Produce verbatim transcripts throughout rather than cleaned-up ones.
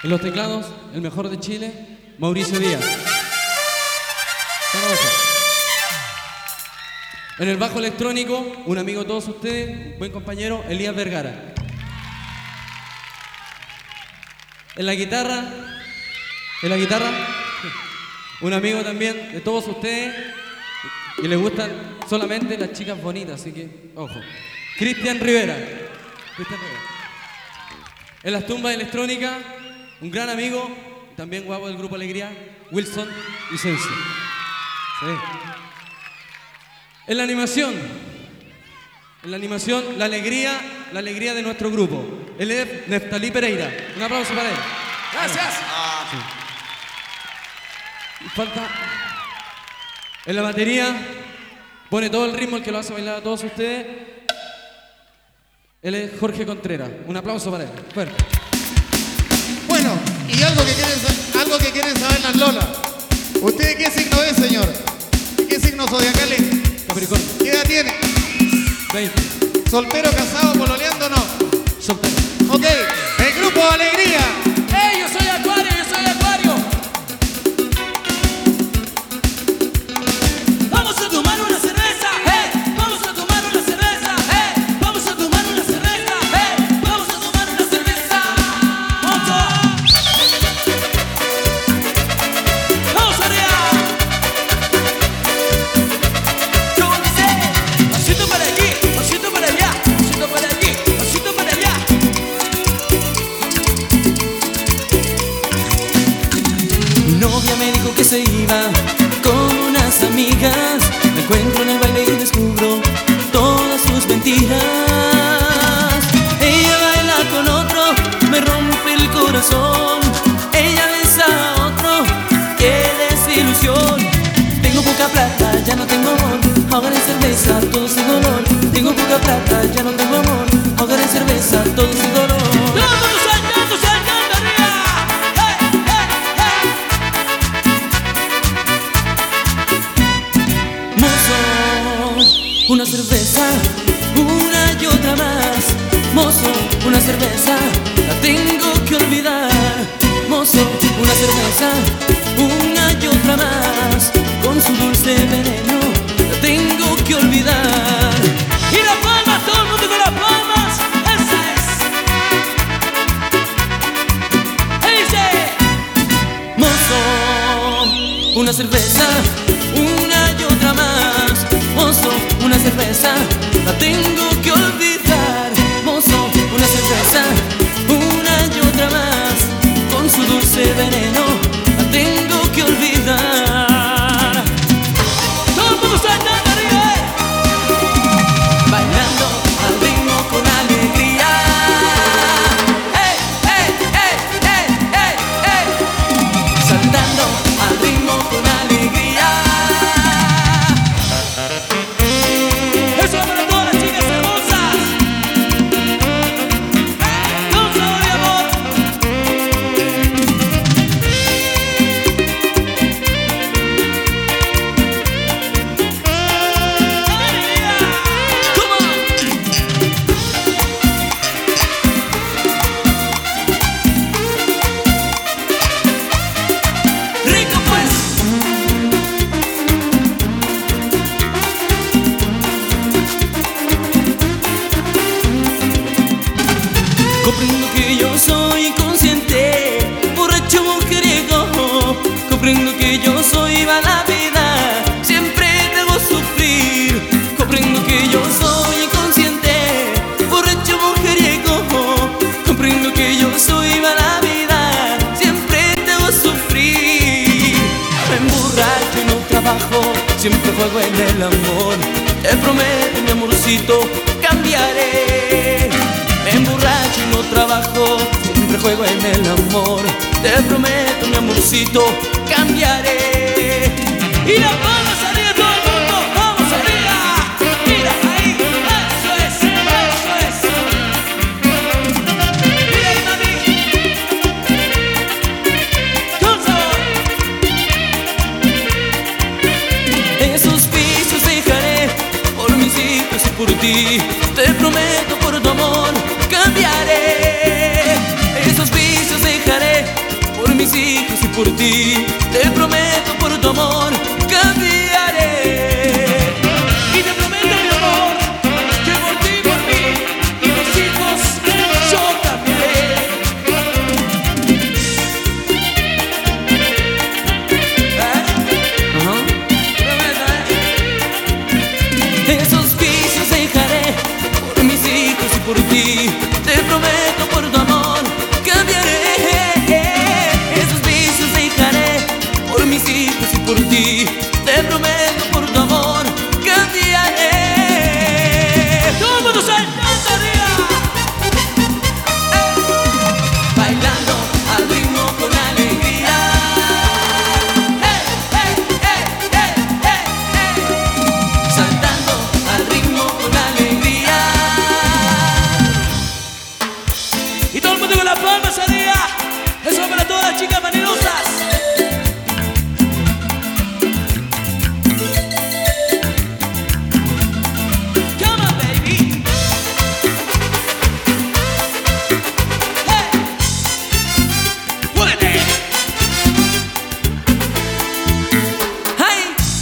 En los teclados, el mejor de Chile, Mauricio Díaz. En el bajo electrónico, un amigo de todos ustedes, un buen compañero, Elías Vergara. En la guitarra, en la guitarra, un amigo también de todos ustedes, y les gustan solamente las chicas bonitas, así que, ojo. Cristian Rivera. Cristian Rivera. En las tumbas electrónicas, un gran amigo, también guapo del grupo Alegría, Wilson Vicencio. Sí. En la animación, en la animación, la alegría, la alegría de nuestro grupo. Él es Neftalí Pereira. Un aplauso para él. Gracias. Sí. Y falta. En la batería, pone todo el ritmo, el que lo hace bailar a todos ustedes. Él es Jorge Contreras. Un aplauso para él. Fuerte. Bueno, y algo que quieren, algo que quieren saber las Lolas. ¿Usted qué signo es, señor? ¿Qué signo zodiacal es? Capricornio. ¿Qué edad tiene? veinte. ¿Soltero, casado, pololeando o no? Soltero. Ok, el grupo Alegría. ¡Ey, yo soy Acuario, yo soy Acuario! Vamos a tomar una cerveza, hey, vamos a tomar una cerveza, hey, vamos a tomar una cerveza, hey, vamos a tomar una cerveza. ¡Vamos! ¡Vamos arriba! ¿Cómo dice? Pasito para aquí, pasito para allá, pasito para aquí, pasito para allá. Mi novia me dijo que se iba con unas amigas. Me encuentro en el baile y descubro todas sus mentiras. Ella baila con otro, me rompe el corazón. Ella besa a otro, qué desilusión. Tengo poca plata, ya no tengo amor. Ahogar en cerveza, todo sin dolor. Tengo poca plata, ya no tengo amor. Ahogar en cerveza, todo sin dolor. ¡Todos saltando, saltando arriba! ¡Hey, hey, hey! Mozo, una cerveza, una y otra más. Mozo, una cerveza, la tengo que olvidar. Mozo, una cerveza, una y otra más. Con su dulce veneno, la tengo que olvidar. Y las palmas, todo el mundo con las palmas. Esa es. Dice, mozo, una cerveza, una y otra más. Mozo, una cerveza, la tengo que olvidar. Mozo, una cerveza, una y otra más. Con su dulce veneno, la tengo que olvidar. Todo el mundo saltando arriba, bailando al ritmo con alegría. ¡Hey, hey, hey, hey, hey, hey! Saltando al ritmo con alegría. Eso es para todas las chicas hermosas. Con sabor y amor. ¡Alegría! Come on. Rico pues. Comprendo que yo soy inconsciente, borracho mujeriego. Comprendo que yo soy mala vida, siempre te hago sufrir. Comprendo que yo soy inconsciente, borracho mujeriego. Comprendo que yo soy mala vida, siempre te hago sufrir. Me emborracho y no trabajo, siempre juego en el amor. Te prometo, mi amorcito, cambiaré. Me emborracho y no trabajo, siempre juego en el amor. Te prometo, mi amorcito, cambiaré. Y las palmas arriba, todo el mundo, vamos arriba. Mira ahí, eso es, eso es. Mira ahí, mami, con sabor. Esos vicios dejaré por mis hijos y por ti. Te prometo, por tu amor cambiaré. Esos vicios dejaré hijos y por ti. Te prometo por tu amor cambiaré. Y te prometo, mi amor, que por ti, por mí y mis hijos yo cambiaré. ¿Eh? Uh-huh. Esos vicios dejaré por mis hijos y por ti. Te prometo por tu amor cambiaré. Esos vicios dejaré por mis hijos y por ti. Te prometo por tu amor cambiaré. Todo el mundo saltando arriba, Bailando al ritmo con alegría. Hey, hey, hey, hey, hey, hey. Saltando al ritmo con alegría. y todo el mundo con las palmas arriba. Eso va para todas las chicas manerosas. Come on, baby. Hey. Muévete. ¡Ay!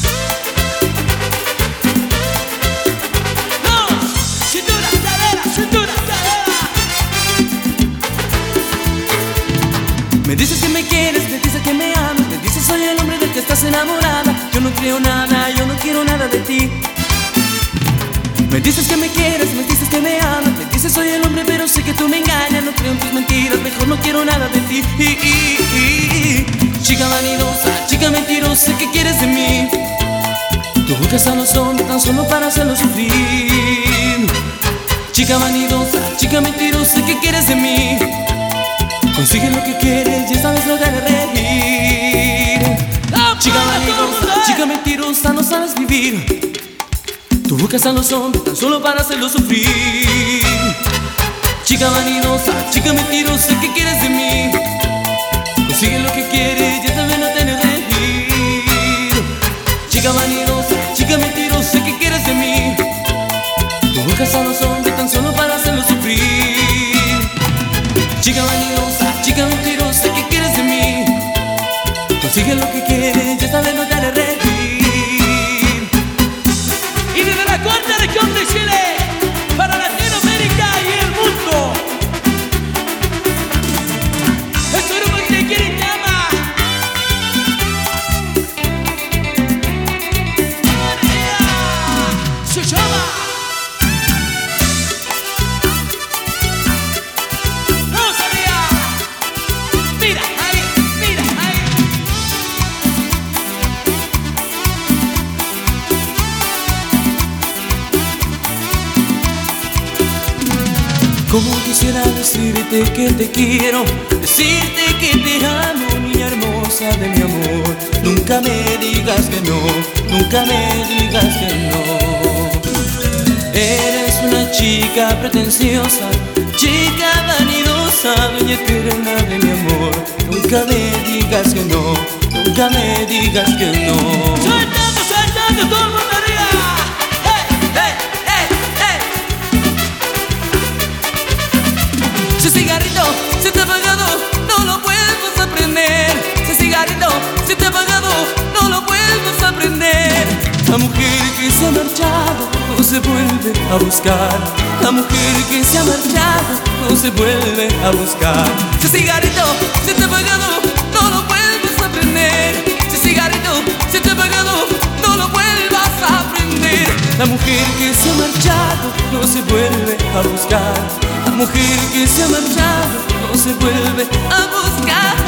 Vamos. Cintura, cadera, cintura, cadera. Me dices que me quieres, me dices que me amas, me dices soy el hombre del que estás enamorada. Yo no creo nada, yo no quiero nada de ti. Me dices que me quieres, me dices que me amas, me dices soy el hombre pero sé que tú me engañas. No creo en tus mentiras, mejor no quiero nada de ti. Y, y, y. Chica vanidosa, chica mentirosa, ¿qué quieres de mí? Tú buscas a los hombres tan solo para hacerlos sufrir. Chica vanidosa, chica mentirosa, ¿qué quieres de mí? Consigue lo que quieres y esta vez no te haré reír. Chica vanidosa, chica mentirosa, no sabes vivir. Tú buscas a los hombres tan solo para hacerlos sufrir. Chica vanidosa, chica mentirosa, ¿qué quieres de mí? Consigue lo que quieres y esta vez no te haré reír. Chica vanidosa, chica mentirosa, ¿qué quieres de mí? Tú buscas a los hombres tan solo para hacerlos sufrir. Chica vanidosa, chica mentirosa, ¿qué quieres de mí? Consigue lo que quieres y esta vez no te haré reír. Y desde la cuarta región de Chile para Latinoamérica y el mundo, este grupo que te quiere y te ama. Se llama Rosalía. Mira ahí, mira ahí. Como quisiera decirte que te quiero, decirte que te amo, niña hermosa de mi amor. Nunca me digas que no, nunca me digas que no. Eres una chica pretenciosa, chica vanidosa, dueña eterna de mi amor. Nunca me digas que no, nunca me digas que no. Saltando, saltando, todo el mundo arriba. Hey, hey, hey, hey. Ese cigarrito se te ha apagado, no lo vuelvas a prender. Ese cigarrito se te ha apagado, no lo vuelvas a prender. La mujer que se ha marchado no se vuelve a buscar. La mujer que se ha marchado no se vuelve a buscar. Ese cigarrito se te ha apagado, no lo vuelvas a prender. Ese cigarrito se te ha apagado, no lo vuelvas a prender. La mujer que se ha marchado no se vuelve a buscar. La mujer que se ha marchado no se vuelve a buscar.